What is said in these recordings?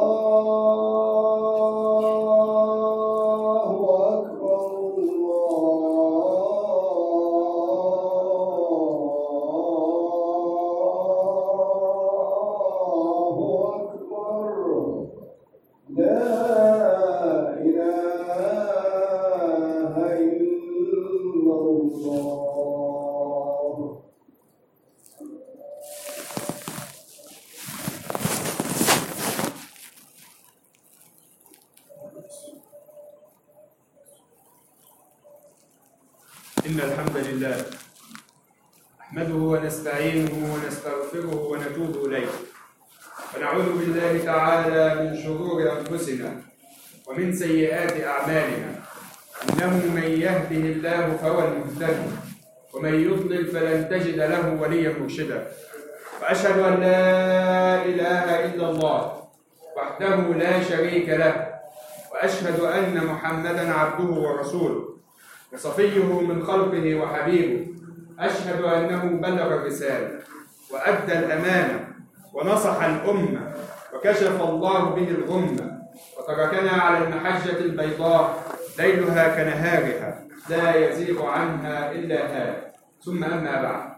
إن الحمد لله نحمده ونستعينه ونستغفره ونتوب إليه، ونعوذ بالله تعالى من شرور أنفسنا ومن سيئات أعمالنا، إنه من يهده الله فهو المهتدي، ومن يضلل فلن تجد له وليا مرشدا. وأشهد أن لا إله إلا الله وحده لا شريك له، وأشهد أن محمدا عبده ورسوله وصفيه من خلقه وحبيبه. أشهد أنه بلغ الرسالة وأدى الأمانة ونصح الأمة وكشف الله به الغمة، وتركنا على المحجة البيضاء ليلها كنهارها لا يزيغ عنها إلا هالك. ثم أما بعد،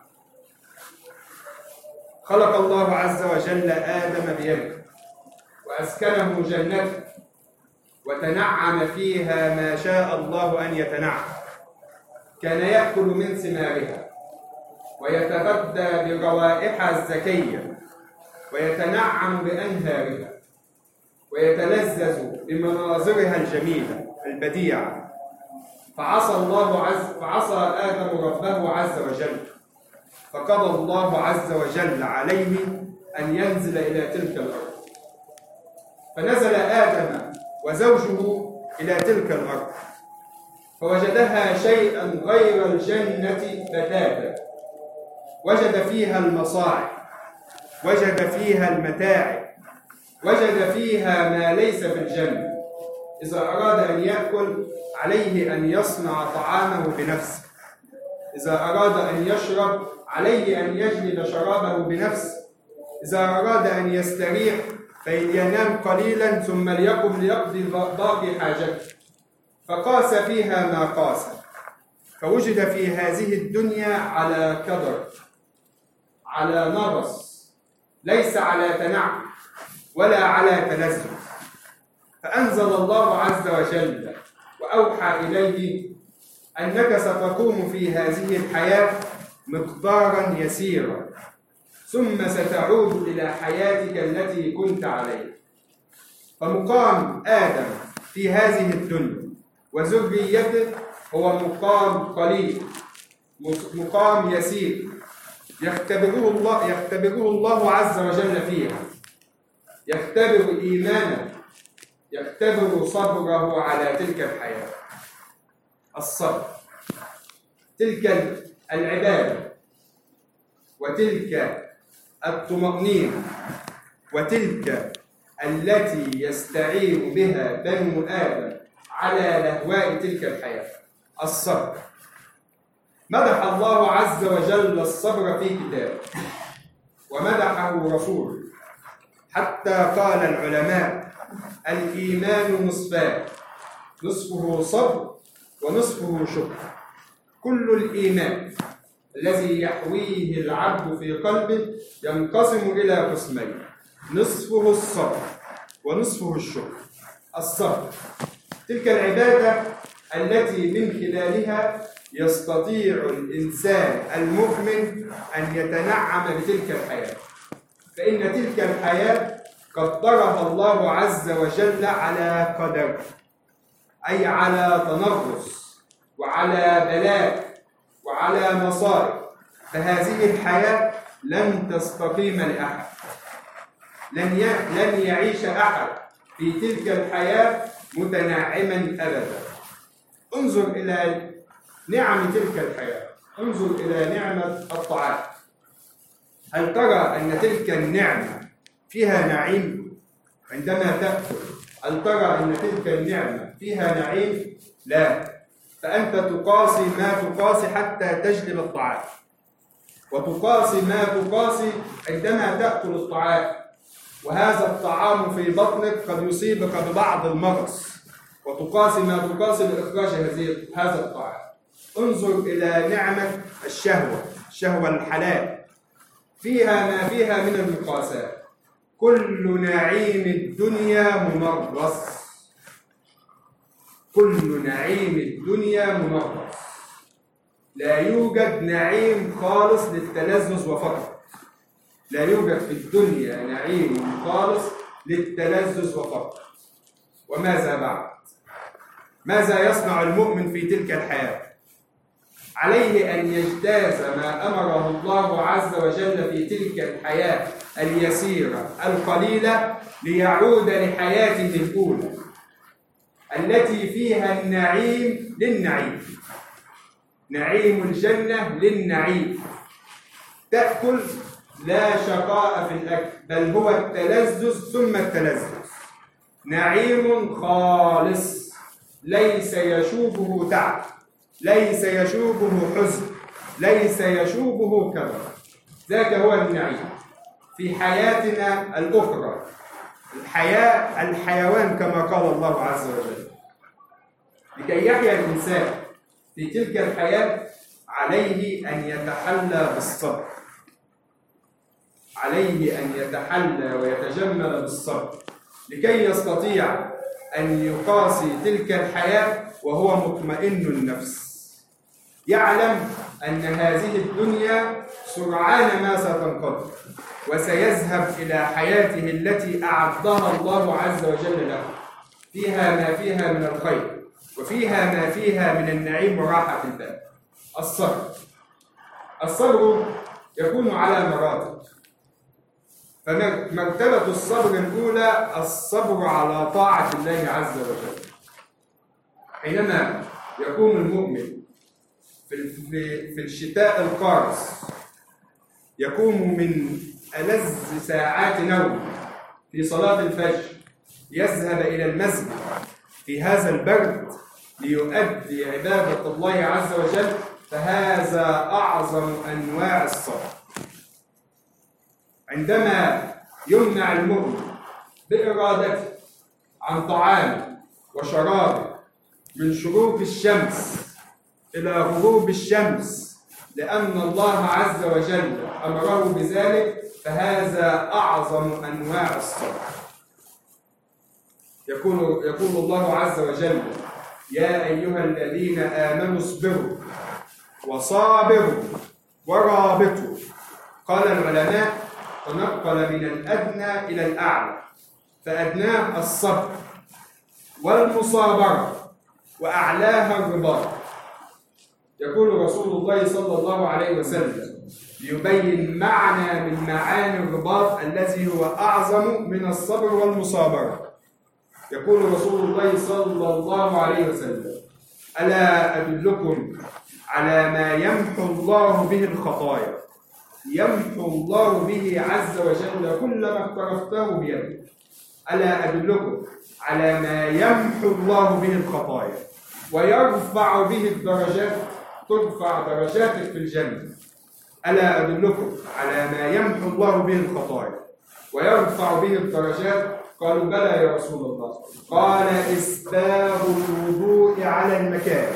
خلق الله عز وجل آدم بيده وأسكنه جنته وتنعم فيها ما شاء الله أن يتنعم. كان يأكل من ثمارها ويتغذى بروائحها الزكية ويتنعم بأنهارها ويتلذذ بمناظرها الجميلة البديعة. فعصى آدم ربه عز وجل، فقضى الله عز وجل عليه أن ينزل إلى تلك الأرض، فنزل آدم وزوجه إلى تلك الأرض، فوجدها شيئا غير الجنة بتاتا. وجد فيها المصاعب، وجد فيها المتاعب، وجد فيها ما ليس في الجنة. إذا أراد أن يأكل عليه أن يصنع طعامه بنفسه، إذا أراد أن يشرب عليه أن يجلد شرابه بنفسه، إذا أراد أن يستريح فينام قليلا ثم ليقم ليقضي باقي حاجته. فقاس فيها ما قاس، فوجد في هذه الدنيا على كدر، على نغص، ليس على تنعم ولا على تلذذ. فأنزل الله عز وجل وأوحى إليه أنك ستقوم في هذه الحياة مقدارا يسيرا، ثم ستعود إلى حياتك التي كنت عليها. فمقام آدم في هذه الدنيا وذريته هو مقام قليل، مقام يسير يختبره الله عز وجل فيها، يختبر إيمانه، يختبر صبره على تلك الحياة. الصبر، تلك العبادة، وتلك الطمأنينة، وتلك التي يستعين بها بنو آدم على لهواء تلك الحياة، الصبر. مدح الله عز وجل الصبر في كتابه ومدحه رسوله، حتى قال العلماء: الإيمان نصفان، نصفه صبر ونصفه شكر. كل الإيمان الذي يحويه العبد في قلبه ينقسم إلى قسمين: نصفه الصبر ونصفه الشكر. الصبر تلك العبادة التي من خلالها يستطيع الإنسان المؤمن أن يتنعم بتلك الحياة، فإن تلك الحياة قدرها الله عز وجل على قدر، أي على تنغص وعلى بلاء وعلى مصائب. فهذه الحياة لن تستقيم لأحد، لن يعيش أحد في تلك الحياة متنعما أبدا. انظر إلى نعم تلك الحياة، انظر إلى نعمة الطعام. هل ترى أن تلك النعمة فيها نعيم عندما تأكل؟ هل ترى أن تلك النعمة فيها نعيم؟ لا. فأنت تقاسي ما تقاسي حتى تجلب الطعام، وتقاسي ما تقاسي عندما تأكل الطعام. وهذا الطعام في بطنك قد يصيبك ببعض المغص وتقاسي ما تقاسي لإخراج هذا الطعام. انظر إلى نعمة الشهوة الحلال، فيها ما فيها من المقاسات. كل نعيم الدنيا ممرص، كل نعيم الدنيا ممرص. لا يوجد نعيم خالص للتلذذ وفقط، لا يوجد في الدنيا نعيم خالص للتلذذ وفقط. وماذا بعد؟ ماذا يصنع المؤمن في تلك الحياة؟ عليه أن يجتاز ما أمره الله عز وجل في تلك الحياة اليسيرة القليلة ليعود لحياته الأولى التي فيها النعيم للنعيم، نعيم الجنة للنعيم. تأكل لا شقاء في الأكل، بل هو التلذذ ثم التلذذ. نعيم خالص ليس يشوبه تعب، ليس يشوبه حزن، ليس يشوبه كدر. ذاك هو النعيم في حياتنا الأخرى، الحيوان كما قال الله عز وجل. لكي يحيا الإنسان في تلك الحياة عليه أن يتحلى بالصبر، عليه أن يتحلى ويتجمل بالصبر لكي يستطيع أن يقاسي تلك الحياة وهو مطمئن النفس، يعلم أن هذه الدنيا سرعان ما ستنقضي وسيذهب إلى حياته التي أعدها الله عز وجل له، فيها ما فيها من الخير وفيها ما فيها من النعيم وراحة البال. الصبر يكون على مراتب. فمرتبة الصبر الأولى الصبر على طاعة الله عز وجل. حينما يكون المؤمن في الشتاء القارس يقوم من ألذ ساعات نوم في صلاة الفجر، يذهب إلى المسجد في هذا البرد ليؤدي عبادة الله عز وجل، فهذا أعظم أنواع الصبر. عندما يمنع المؤمن بإرادته عن طعامه وشرابه من شروق الشمس إلى غروب الشمس لأن الله عز وجل أمره بذلك، فهذا أعظم أنواع الصبر. يقول الله عز وجل: يا أيها الذين آمنوا اصبروا وصابروا ورابطوا. قال العلماء: تنقل من الأدنى إلى الأعلى، فأدناه الصبر والمصابرة وأعلاها الرباط. يقول رسول الله صلى الله عليه وسلم ليبين معنى من معاني الرباط الذي هو أعظم من الصبر والمصابرة. يقول رسول الله صلى الله عليه وسلم: ألا أدلكم على ما يمحو الله به الخطايا؟ يمحو الله به عز وجل كل ما اقترفته بيده. ألا أدلكم على ما يمحو الله به الخطايا ويرفع به الدرجات، ترفع درجاتك في الجنة. ألا أدلكم على ما يمحو الله به الخطايا ويرفع به الدرجات؟ قالوا: بلى يا رسول الله. قال: إسباغ الوضوء على المكان.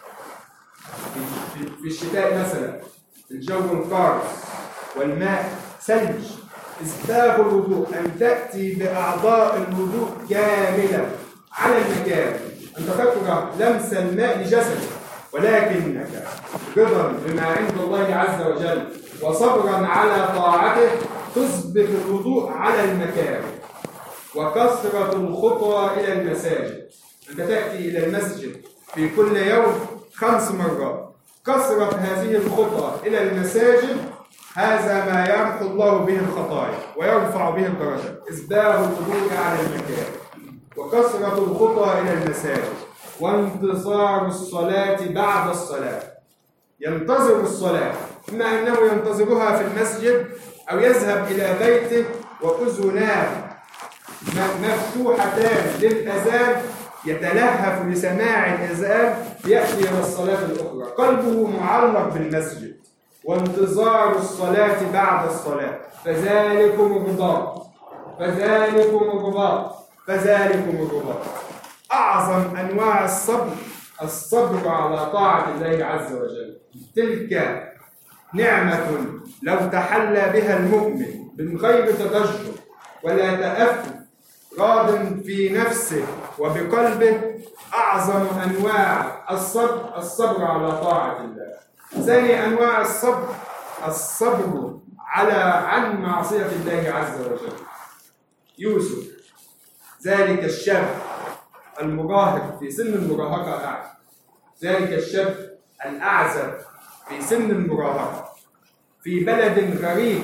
في الشتاء مثلا الجو القارس والماء ثلج، إسباغ الوضوء أن تأتي بأعضاء الوضوء كاملة على المكان. أنت تكره لمس الماء لجسدك، ولكنك رضا بما عند الله عز وجل وصبرا على طاعته تسبغ الوضوء على المكان. وكثرة الخطوة إلى المساجد، أنت تأتي إلى المسجد في كل يوم 5 مرات. كثرة هذه الخطوة إلى المساجد هذا ما يمحو الله به الخطايا ويرفع به الدرجات. إسباغ الوضوء على المكان وكثرة الخطوة إلى المساجد وانتظار الصلاة بعد الصلاة. ينتظر الصلاة، إما أنه ينتظرها في المسجد أو يذهب إلى بيته وأذناه مفتوحتان للأذان، يتلهف لسماع الأذان يأتي إلى الصلاة الأخرى، قلبه معلق بالمسجد وانتظار الصلاة بعد الصلاة. فذلكم الرباط، فذلكم الرباط. أعظم أنواع الصبر على طاعة الله عز وجل. تلك نعمة لو تحلى بها المؤمن من غير تضجر ولا تأفف، راض في نفسه وبقلبه، أعظم أنواع الصبر على طاعة الله. ثاني أنواع الصبر عن معصية الله عز وجل. يوسف ذلك الشاب المراهق في سن المراهقة، ذلك الشاب الأعزب في سن المراهقة في بلد غريب،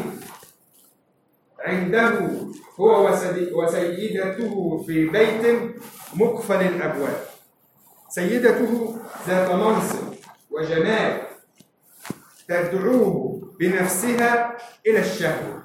عنده هو وسيدته في بيت مقفل الأبواب. سيدته ذات منصب وجمال تدعوه بنفسها إلى الشهوة.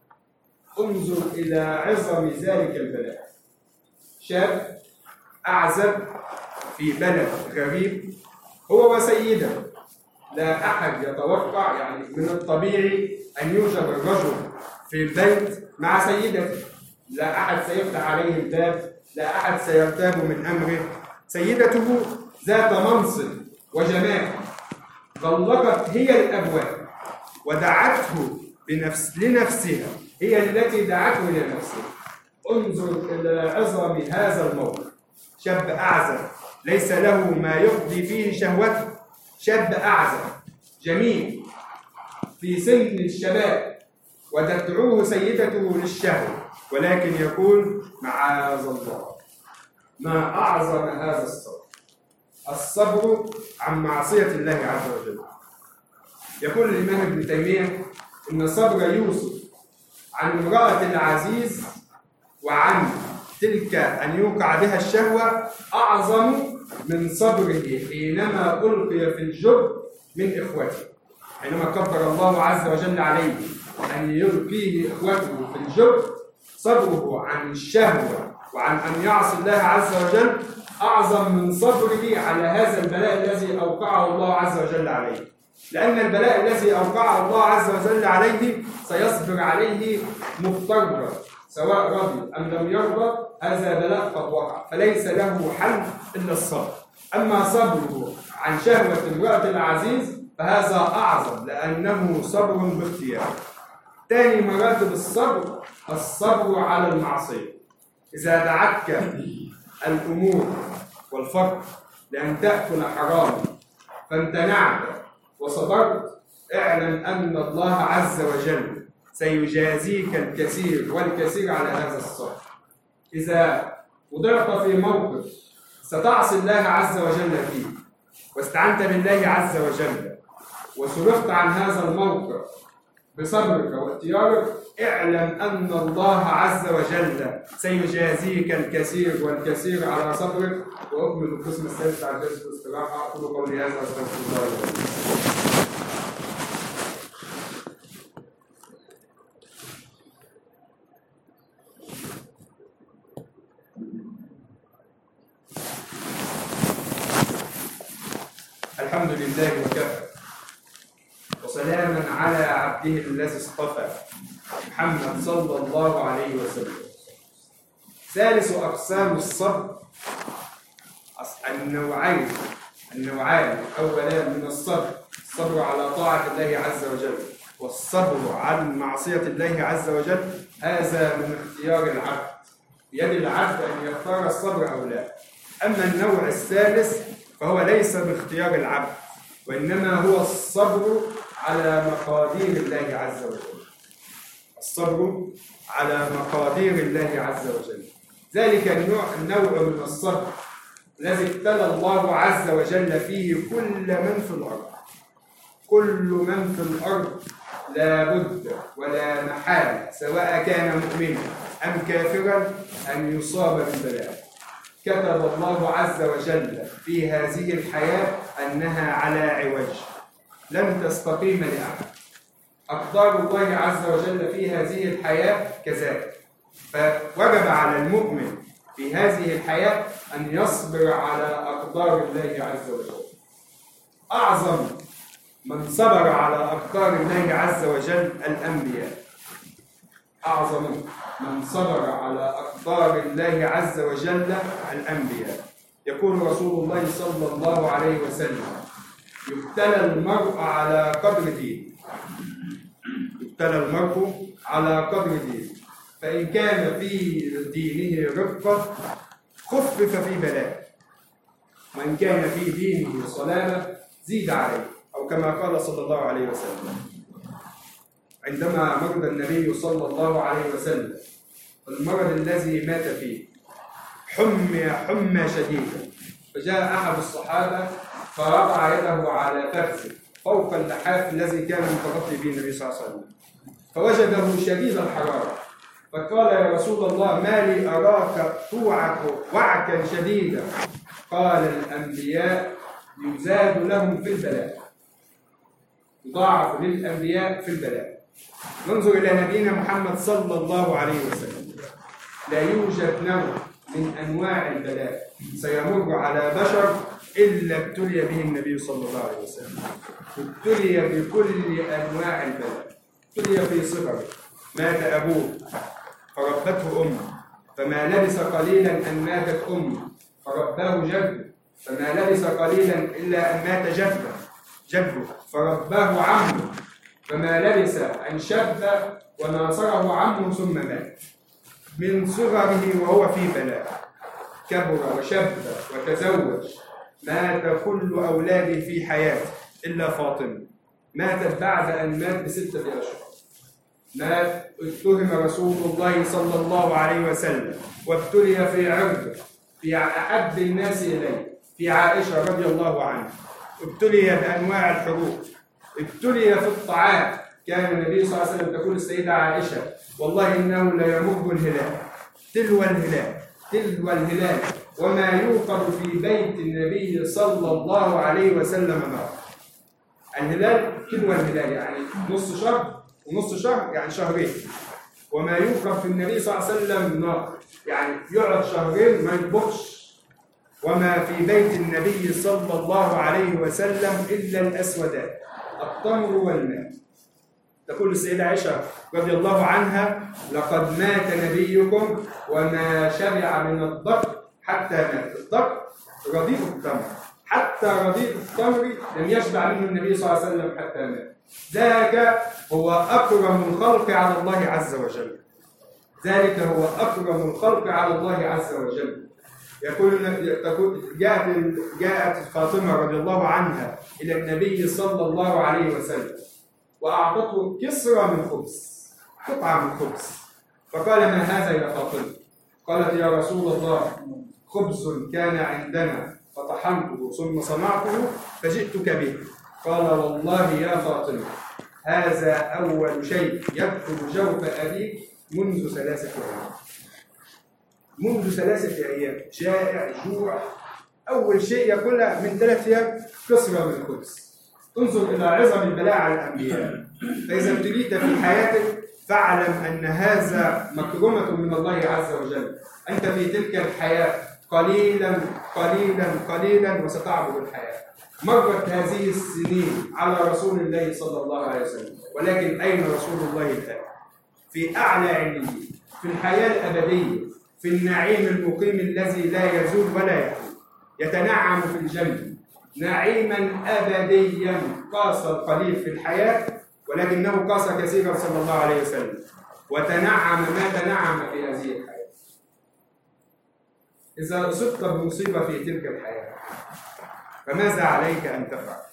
انظر إلى عظم ذلك البلاء. شاب أعزب في بلد غريب هو وسيده. لا أحد يتوقع، يعني من الطبيعي أن يوجد الرجل في البيت مع سيدته، لا أحد سيفتح عليه الباب، لا أحد سيرتاب من أمره. سيدته ذات منصب وجمال غلقت هي الأبواب ودعته لنفسها، هي التي دعته لنفسها. انظر إلى عظم هذا الموقف. شاب أعزب ليس له ما يقضي فيه شهوته، شاب أعزب جميل في سن الشباب وتدعوه سيدته للشهوة، ولكن يقول معاذ الله. ما أعظم هذا الصبر عن معصية الله عز وجل. يقول الإمام ابن تيمية إن صبر يوسف عن امرأة العزيز وعن تلك أن يوقع بها الشهوة أعظم من صبره حينما ألقي في الجب من إخوته. حينما كبر الله عز وجل عليه أن يلقيه إخوته في الجب، صبره عن الشهوة وعن أن يعصي الله عز وجل أعظم من صبره على هذا البلاء الذي أوقعه الله عز وجل عليه. لأن البلاء الذي أوقعه الله عز وجل عليه سيصبر عليه مضطرا، سواء رضي أم لم يرضى، هذا بلاء قد وقع، فليس له حل إلا الصبر. أما صبره عن شهوة امرأة العزيز فهذا أعظم، لأنه صبر باختيار. ثاني مراتب الصبر على المعصية. إذا دعتك الأمور والفقر لأن تأكل حراما فامتنعت وصبرت، اعلم أن الله عز وجل سيجازيك الكثير والكثير على هذا الصبر. إذا وضعت في موقف ستعصي الله عز وجل فيه واستعنت بالله عز وجل وصرفت عن هذا الموقف بصبرك واختيارك، اعلم أن الله عز وجل سيجازيك الكثير والكثير على صبرك. وأكمل القسم الثالث على جلسة الاستراحة. أقول قولي هذا وأستغفر الله لي. الحمد لله وكفى، وسلاما على عبده الذي اصطفى، محمد صلى الله عليه وسلم. ثالث أقسام الصبر النوعان أولا من الصبر على طاعة الله عز وجل، والصبر عن معصية الله عز وجل. هذا من اختيار العبد، بيد العبد أن يختار الصبر أو لا. أما النوع الثالث فهو ليس باختيار العبد، وإنما هو الصبر على مقادير الله عز وجل. الصبر على مقادير الله عز وجل. ذلك النوع من الصبر الذي ابتلى الله عز وجل فيه كل من في الأرض. كل من في الأرض لا بد ولا محالة، سواء كان مؤمنا أم كافرا، أن يصاب بالبلاء. كتب الله عز وجل في هذه الحياة أنها على عوج، لن تستقيم لأحد. أقدار الله عز وجل في هذه الحياة كذلك، فوجب على المؤمن في هذه الحياة أن يصبر على أقدار الله عز وجل. أعظم من صبر على أقدار الله عز وجل الأنبياء. أعظم من صبر على أقدار الله عز وجل الأنبياء. يقول رسول الله صلى الله عليه وسلم: يبتلى المرء على قدر دينه. يبتلى المرء على قدر دينه، فإن كان في دينه رقة خفف في بلاء، وإن كان في دينه صلابة زيد عليه، أو كما قال صلى الله عليه وسلم. عندما مرض النبي صلى الله عليه وسلم المرض الذي مات فيه حمى شديدة، فجاء أحد الصحابة فرفع يده على فخذه فوق اللحاف الذي كان متغطي به النبي صلى الله عليه وسلم، فوجده شديد الحرارة، فقال: يا رسول الله، ما لي أراك توعك وعكا شديدا؟ قال: الأنبياء يزاد لهم في البلاء، يضاعف للأنبياء في البلاء. ننظر إلى نبينا محمد صلى الله عليه وسلم، لا يوجد نوع من أنواع البلاء سيمر على بشر إلا ابتلي به النبي صلى الله عليه وسلم. ابتلي بكل أنواع البلاء. ابتلي في صغره، مات أبوه فربته أمه، فما لبث قليلا أن ماتت أمه فرباه جده، فما لبث قليلا إلا أن مات جده فرباه عمه، فما لبث أن شب وناصره عمه ثم مات. من صغره وهو في بلاء، كبر وشب وتزوج، مات كل أولاده في حياته إلا فاطمة، ماتت بعد أن مات ب6 أشهر. مات اتهم رسول الله صلى الله عليه وسلم وابتلي في عرضه، في أحب الناس إليه، في عائشة رضي الله عنها، ابتلي بأنواع الحروب، ابتلي في الطعام. كان النبي صلى الله عليه وسلم تقول السيدة عائشة: والله إنه ليمر الهلال تلو الهلال وما يوقد في بيت النبي صلى الله عليه وسلم نار. الهلال تلو الهلال يعني نص شهر، ونص شهر يعني شهرين. وما يوقد في النبي صلى الله عليه وسلم نار، يعني يقعد شهرين ما يطبخش. وما في بيت النبي صلى الله عليه وسلم إلا الأسودان، التمر والماء. تقول السيدة عائشة رضي الله عنها: لقد مات نبيكم وما شبع من الضق حتى مات. الضق رديء التمر، حتى رديء التمر لم يشبع منه النبي صلى الله عليه وسلم حتى مات. ذاك هو أكرم الخلق على الله عز وجل. ذلك هو أكرم الخلق على الله عز وجل. جاءت فاطمة رضي الله عنها إلى النبي صلى الله عليه وسلم وأعطته كسرة من خبز، قطعة من خبز، فقال: ما هذا يا فاطمة؟ قالت: يا رسول الله، خبز كان عندنا فطحنته ثم صنعته فجئتك به. قال: والله يا فاطمة، هذا أول شيء يدخل جوف أبيك منذ 3 أيام. منذ 3 أيام جائع جوع، أول شيء يأكلها من 3 أيام كسرة من الخبز. انظر إلى عظم البلاء على الأنبياء. فإذا ابتليت في حياتك فاعلم أن هذا مكرمة من الله عز وجل. أنت في تلك الحياة قليلا قليلا قليلا وستعبر الحياة. مرت هذه السنين على رسول الله صلى الله عليه وسلم، ولكن أين رسول الله الآن؟ في أعلى عليين، في الحياة الأبدية، في النعيم المقيم الذي لا يزول ولا يحول، يتنعم في الجنة نعيما أبديا. قاس القليل في الحياة ولكنه قاس كثيرا صلى الله عليه وسلم، وتنعم ما تنعم في هذه الحياة. إذا أصبت بمصيبة في تلك الحياة فماذا عليك أن تفعل؟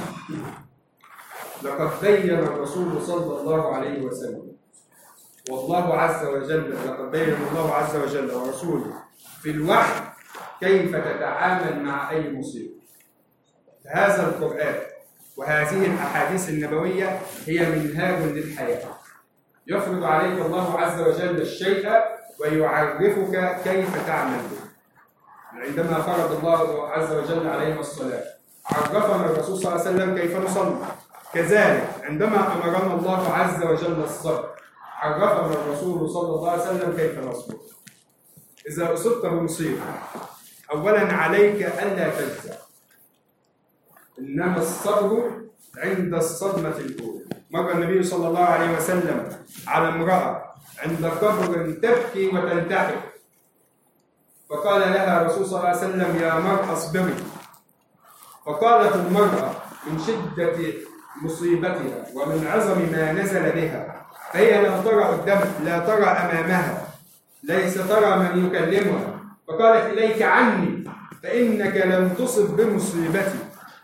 لقد بين الرسول صلى الله عليه وسلم والله عز وجل، لقد بين الله عز وجل ورسوله في الوحي كيف تتعامل مع أي مصيبة. هذا القرآن وهذه الأحاديث النبوية هي منهاج للحياة. يفرض عليك الله عز وجل الشيء ويعرفك كيف تعمل به. عندما فرض الله عز وجل علينا الصلاة عرفنا الرسول صلى الله عليه وسلم كيف نصلي. كذلك عندما أمرنا الله عز وجل الصبر عرفنا الرسول صلى الله عليه وسلم كيف نصبر. إذا أصبت بمصيبة أولا عليك ألا تجزع، إنما الصبر عند الصدمة الأولى. مر النبي صلى الله عليه وسلم على امرأة عند قبر تبكي وتنتحر، فقال لها الرسول صلى الله عليه وسلم: يا مرأة اصبري. فقالت المرأة من شدة مصيبتها ومن عظم ما نزل بها، فهي لا ترى لا ترى أمامها، ليس ترى من يكلمها، فقالت: إليك عني فإنك لم تصب بمصيبتي.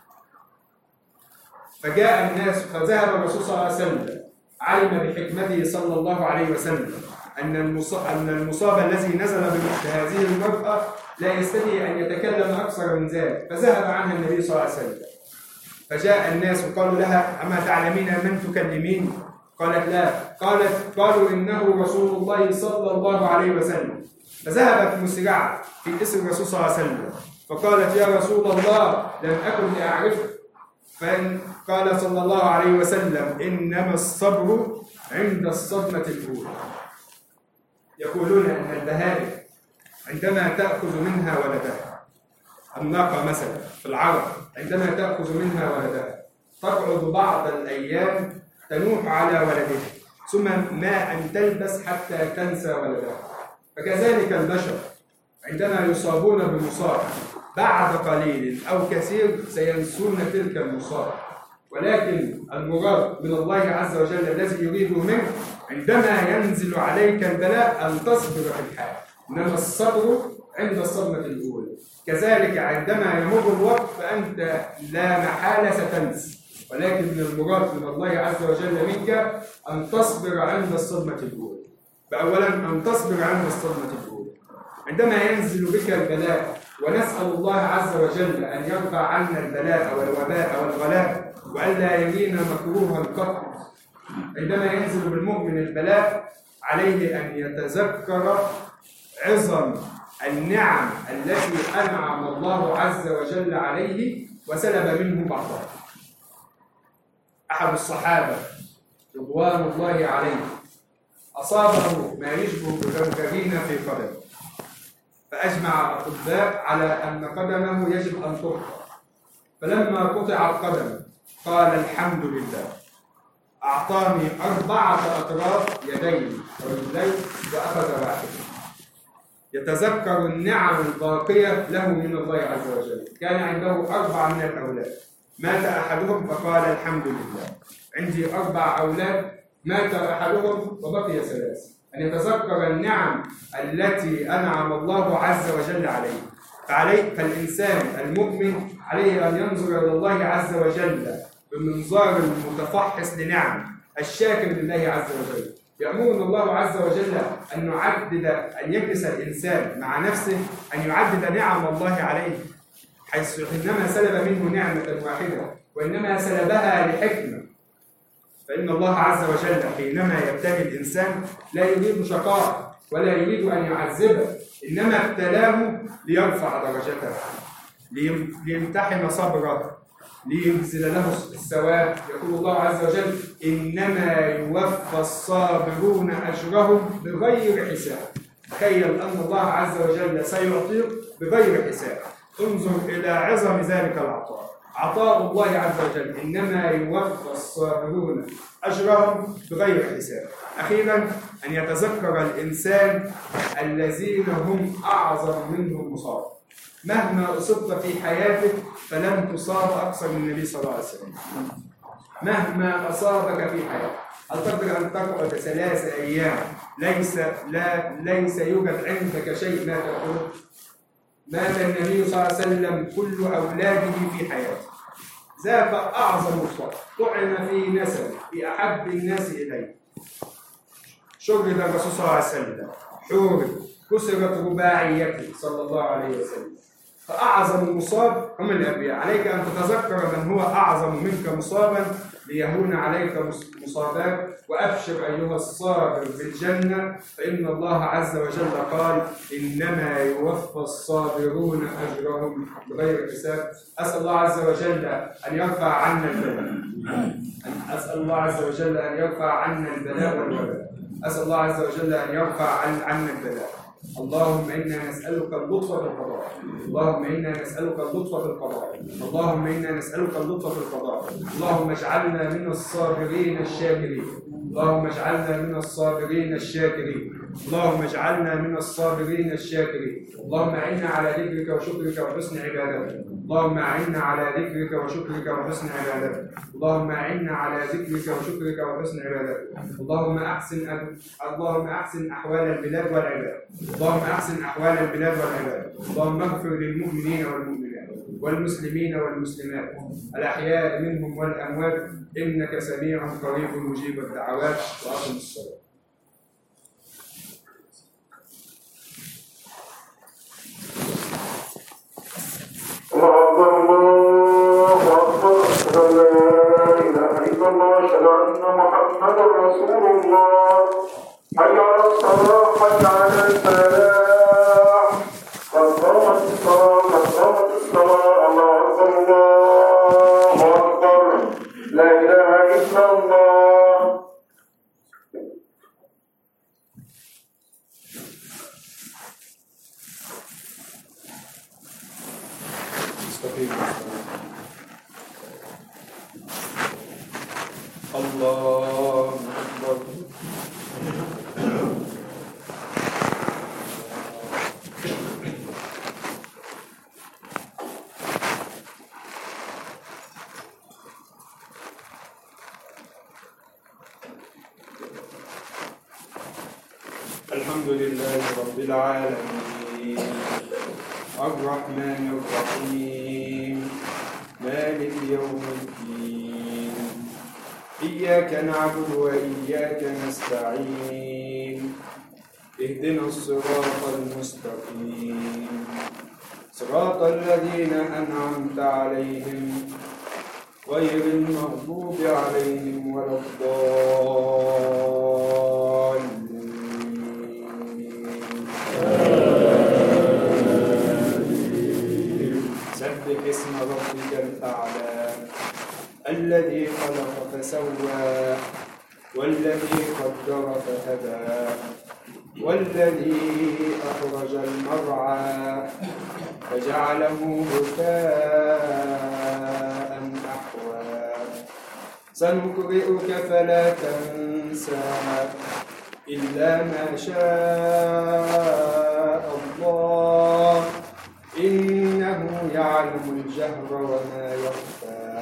فجاء الناس، فذهب الرسول صلى الله عليه وسلم، علم بحكمته صلى الله عليه وسلم أن المصاب الذي نزل بهذه المرأة لا يستطيع أن يتكلم أكثر من ذلك، فذهب عنها النبي صلى الله عليه وسلم. فجاء الناس وقالوا لها: أما تعلمين من تكلمين؟ قالت: لا. قالوا: إنه رسول الله صلى الله عليه وسلم. فذهبت مسرعة في اسم الرسول صلى الله عليه وسلم، فقالت: يا رسول الله، لم أكن أعرفك. قال صلى الله عليه وسلم: إنما الصبر عند الصدمة الأولى. يقولون أن البهائم عندما تأخذ منها ولدها، الناقة مثلا في العرب عندما تأخذ منها ولدها تقعد بعض الأيام تنوح على ولدها، ثم ما أن تلبس حتى تنسى ولدها. فكذلك البشر عندما يصابون بمصاب بعد قليل أو كثير سينسون تلك المصاب، ولكن المراد من الله عز وجل الذي يريد منك عندما ينزل عليك البلاء أن تصبر في الحال، إنما الصبر عند الصدمة الأولى. كذلك عندما يمر الوقت فأنت لا محالة ستنسى، ولكن المراد من الله عز وجل منك أن تصبر عند الصدمة الأولى. فأولا أن تصبر عند الصدمة الأولى. عندما ينزل بك البلاء ونسأل الله عز وجل أن يرفع عنا البلاء والوباء والغلاء وألا يلينا مكروها قط، عندما ينزل بالمؤمن البلاء عليه أن يتذكر عظم النعم التي أنعم الله عز وجل عليه وسلب منه بعضها. أحد الصحابة رضوان الله عليه أصابه ما يشبه بغرغرين في قدمه، فأجمع الأطباء على أن قدمه يجب أن تقطع، فلما قطعت قدمه قال: الحمد لله، أعطاني 4 أطراف يدين ورجلين وأخذ واحدة. يتذكر النعم الباقية له من الله عز وجل. كان عنده 4 من الأولاد، مات أحدهم فقال: الحمد لله، عندي 4 أولاد، مات أحدهم وبقي 3. أن يتذكر النعم التي أنعم الله عز وجل عليه. فالإنسان المؤمن عليه أن ينظر إلى الله عز وجل بمنظار المتفحص لنعم، الشاكر لله عز وجل. يأمرنا الله عز وجل أن يجلس الإنسان مع نفسه، أن يعدد نعم الله عليه، حيث إنما سلب منه نعمة واحدة وإنما سلبها لحكمة. فإن الله عز وجل حينما يبتلي الإنسان لا يريد شقاء ولا يريد أن يعذبه، إنما ابتلاه ليرفع درجته، ليمتحن صبره، لينزل له الثواب. يقول الله عز وجل: إنما يوفى الصابرون أجرهم بغير حساب. تخيل أن الله عز وجل سيعطيك بغير حساب. انظر إلى عظم ذلك العطاء، عطاء الله عز وجل: إنما يوفى الصابرون أجرهم بغير حساب. أخيرا أن يتذكر الإنسان الذين هم أعظم منه مصاب. مهما أصبت في حياتك فلن تصاب أكثر من النبي صلى الله عليه وسلم. مهما أصابك في حياتك، هل تقدر أن تقعد 3 أيام ليس يوجد عندك شيء ما تأكله؟ مات النبي صلى الله عليه وسلم كل أولاده في حياته، ذاك أعظم مصاب، طعن في نسبه في أحب الناس إليه، شرد الرسول صلى الله عليه وسلم، حورب، كسرت رباعيته صلى الله عليه وسلم. فأعظم المصاب هم الأنبياء. عليك أن تتذكر من هو أعظم منك مصابا ليهون عليك مصابات. وأبشر أيها الصابر بالجنة، فإن الله عز وجل قال: إنما يوفى الصابرون أجرهم بغير حساب. أسأل الله عز وجل أن يرفع عنا البلاء، أسأل الله عز وجل أن يرفع عنا البلاء والوباء، أسأل الله عز وجل أن يرفع عنا البلاء. اللهم إنا نسألك اللطف في القضاء، اللهم إنا نسألك اللطف في القضاء، اللهم إنا نسألك اللطف في القضاء. اللهم اجعلنا من الصابرين الشاكرين، اللهم اجعلنا من الصابرين الشاكرين. اللهم اجعلنا من الصابرين الشاكرين. اللهم أعنا على ذكرك وشكرك وحسن عبادتك. اللهم أعنا على ذكرك وشكرك وحسن عبادتك. اللهم أعنا على ذكرك وشكرك وحسن عبادتك. اللهم أحسن أحوال البلاد والعباد. اللهم أحسن أحوال البلاد والعباد. اللهم اغفر للمؤمنين والمؤمنات والمسلمين والمسلمات الأحياء منهم والأموات إنك سميع قريب مجيب الدعوات. وأقم الصلاة. الله أكبر. أشهد أن لا إله إلا الله. أشهد أن محمدا رسول الله. حي على الصلاة. حي على الفلاح. قد قامت الصلاة. قد قامت الصلاة. الله أكبر. الله أكبر. لا إله إلا الله. الله أكبر. الحمد لله رب العالمين الرحمن الرحيم مالك يوم الدين إياك نعبد وإياك نستعين اهدنا الصراط المستقيم صراط الذين أنعمت عليهم غير المغضوب عليهم ولا الضالين. سبح اسم ربك الأعلى الذي خلق فسوى والذي قدر فهدى والذي أخرج المرعى فجعله غثاء أحوى سنقرئك فلا تنسى إلا ما شاء الله إنه يعلم الجهر وما يخفى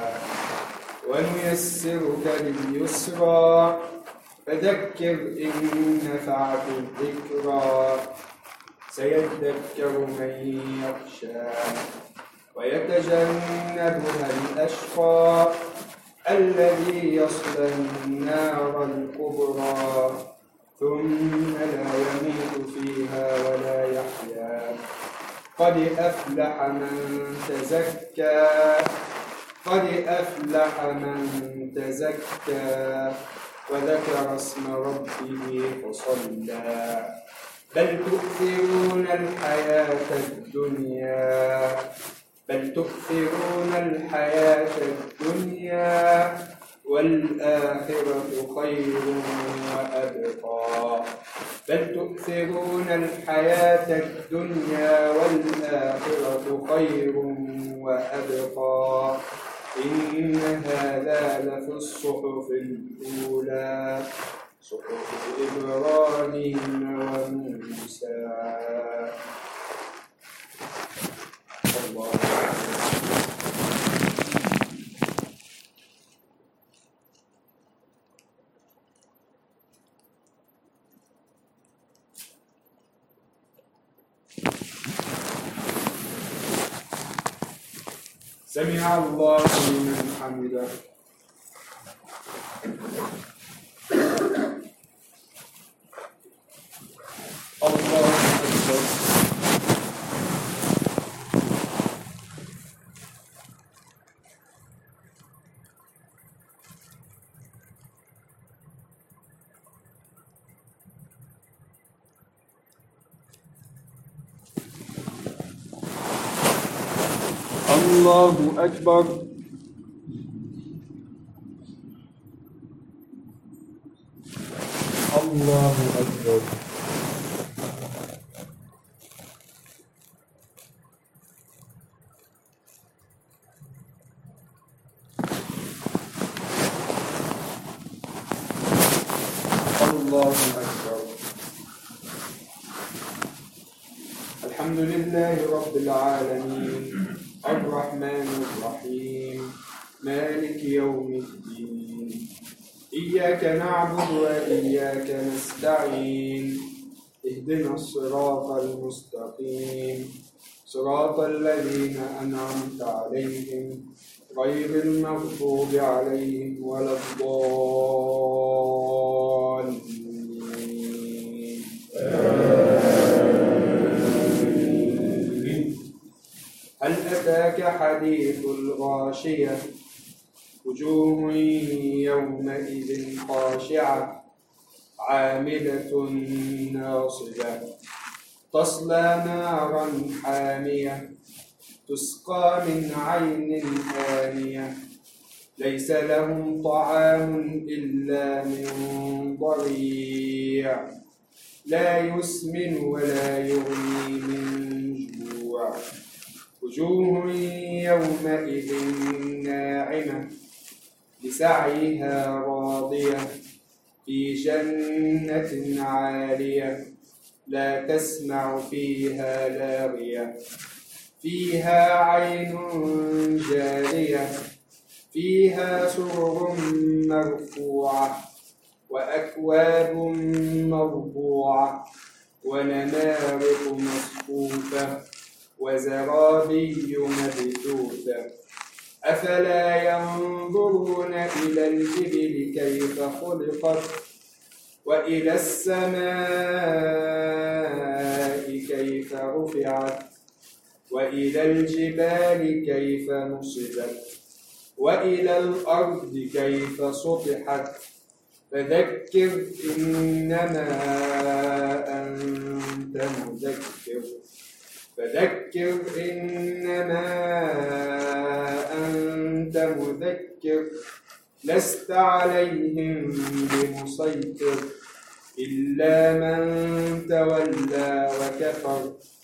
ونيسرك لليسرى فذكر إن نفعت الذكرى سيذكر من يخشى ويتجنبها الأشقى الذي يصلى النار الكبرى ثم لا يميت فيها ولا يحيا قد أفلح من تزكى قد أفلح من تزكى وذكر اسم ربه فصلى بل تؤثرون الحياة الدنيا والآخرة خير وأبقى بل تؤثرون الحياة الدنيا والآخرة خير وأبقى إن هذا لفي الصحف الأولى صحف إبراهيم وموسى. الله سمع الله لمن حمده. الله أكبر. الله أكبر. الله أكبر. الحمد لله رب العالمين الرحمن الرحيم مالك يوم الدين إياك نعبد وإياك نستعين اهدنا الصراط المستقيم صراط الذين أنعمت عليهم غير المغضوب عليهم ولا الضالين. هل أتاك حديث الغاشية وجوه يومئذ خاشعة عاملة ناصبة تصلى نارا حامية تسقى من عين آنية ليس لهم طعام إلا من ضريع لا يسمن ولا يغني من جوع وجوه يومئذ ناعمة لسعيها راضية في جنة عالية لا تسمع فيها لاغية فيها عين جارية فيها سرر مرفوعة وأكواب مرفوعة ونمارق مصفوفة وزرابي مبثوثة أفلا ينظرون إلى الإبل كيف خلقت وإلى السماء كيف رفعت وإلى الجبال كيف نصبت وإلى الأرض كيف سطحت فذكر إنما أنت مذكر لست عليهم بمسيطر إلا من تولى وكفر